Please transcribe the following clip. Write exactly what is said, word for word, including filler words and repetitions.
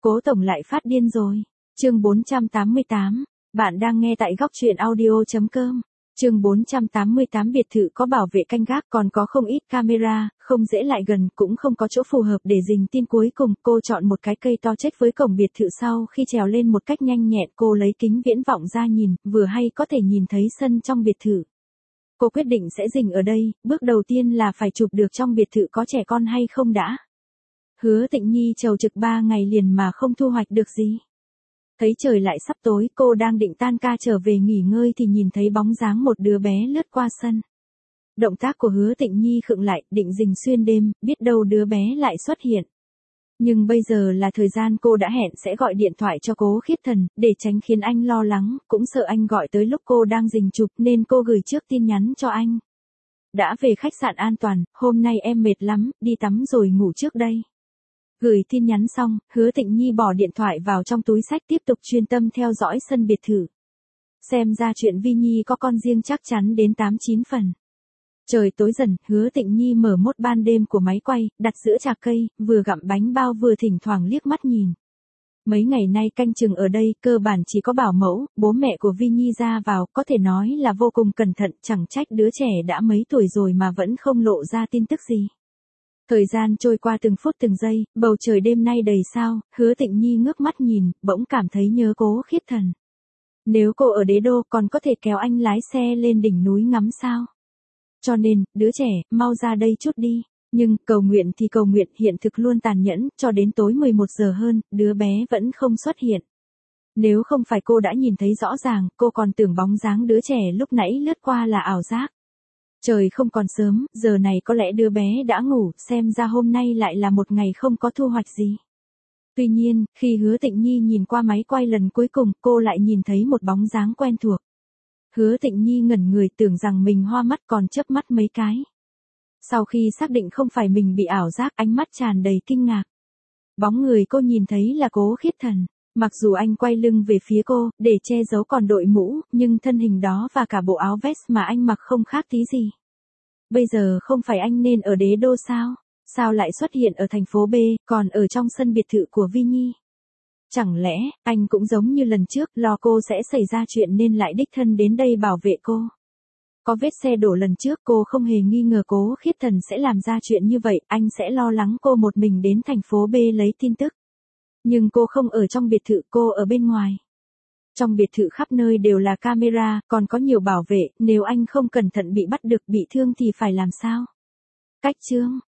Cố tổng lại phát điên rồi. Chương bốn trăm tám mươi tám. Bạn đang nghe tại góc truyện audio chấm com. Chương bốn trăm tám mươi tám. Biệt thự có bảo vệ canh gác, còn có không ít camera, không dễ lại gần, cũng không có chỗ phù hợp để dình tin. Cuối cùng cô chọn một cái cây to chết với cổng biệt thự. Sau khi trèo lên một cách nhanh nhẹn, cô lấy kính viễn vọng ra nhìn, vừa hay có thể nhìn thấy sân trong biệt thự. Cô quyết định sẽ dình ở đây, bước đầu tiên là phải chụp được trong biệt thự có trẻ con hay không đã. Hứa Tịnh Nhi trầu trực ba ngày liền mà không thu hoạch được gì. Thấy trời lại sắp tối, cô đang định tan ca trở về nghỉ ngơi thì nhìn thấy bóng dáng một đứa bé lướt qua sân. Động tác của Hứa Tịnh Nhi khựng lại, định dình xuyên đêm, biết đâu đứa bé lại xuất hiện. Nhưng bây giờ là thời gian cô đã hẹn sẽ gọi điện thoại cho Cố Khiết Thần, để tránh khiến anh lo lắng, cũng sợ anh gọi tới lúc cô đang dình chụp nên cô gửi trước tin nhắn cho anh. Đã về khách sạn an toàn, hôm nay em mệt lắm, đi tắm rồi ngủ trước đây. Gửi tin nhắn xong, Hứa Tịnh Nhi bỏ điện thoại vào trong túi xách tiếp tục chuyên tâm theo dõi sân biệt thự. Xem ra chuyện Vi Nhi có con riêng chắc chắn đến tám chín phần. Trời tối dần, Hứa Tịnh Nhi mở mốt ban đêm của máy quay, đặt giữa trà cây, vừa gặm bánh bao vừa thỉnh thoảng liếc mắt nhìn. Mấy ngày nay canh chừng ở đây cơ bản chỉ có bảo mẫu, bố mẹ của Vi Nhi ra vào, có thể nói là vô cùng cẩn thận, chẳng trách đứa trẻ đã mấy tuổi rồi mà vẫn không lộ ra tin tức gì. Thời gian trôi qua từng phút từng giây, bầu trời đêm nay đầy sao, Hứa Tịnh Nhi ngước mắt nhìn, bỗng cảm thấy nhớ Cố Khiết Thần. Nếu cô ở đế đô còn có thể kéo anh lái xe lên đỉnh núi ngắm sao. Cho nên, đứa trẻ, mau ra đây chút đi. Nhưng, cầu nguyện thì cầu nguyện, hiện thực luôn tàn nhẫn, cho đến tối mười một giờ hơn, đứa bé vẫn không xuất hiện. Nếu không phải cô đã nhìn thấy rõ ràng, cô còn tưởng bóng dáng đứa trẻ lúc nãy lướt qua là ảo giác. Trời không còn sớm, giờ này có lẽ đứa bé đã ngủ, xem ra hôm nay lại là một ngày không có thu hoạch gì. Tuy nhiên, khi Hứa Tịnh Nhi nhìn qua máy quay lần cuối cùng, cô lại nhìn thấy một bóng dáng quen thuộc. Hứa Tịnh Nhi ngẩn người, tưởng rằng mình hoa mắt, còn chớp mắt mấy cái. Sau khi xác định không phải mình bị ảo giác, ánh mắt tràn đầy kinh ngạc. Bóng người cô nhìn thấy là Cố Khiết Thần. Mặc dù anh quay lưng về phía cô, để che giấu còn đội mũ, nhưng thân hình đó và cả bộ áo vest mà anh mặc không khác tí gì. Bây giờ không phải anh nên ở đế đô sao? Sao lại xuất hiện ở thành phố B, còn ở trong sân biệt thự của Vi Nhi? Chẳng lẽ, anh cũng giống như lần trước, lo cô sẽ xảy ra chuyện nên lại đích thân đến đây bảo vệ cô? Có vết xe đổ lần trước, cô không hề nghi ngờ Cố Khiết Thần sẽ làm ra chuyện như vậy, anh sẽ lo lắng cô một mình đến thành phố B lấy tin tức. Nhưng cô không ở trong biệt thự, cô ở bên ngoài. Trong biệt thự khắp nơi đều là camera, còn có nhiều bảo vệ, nếu anh không cẩn thận bị bắt được, bị thương thì phải làm sao? Cách chương,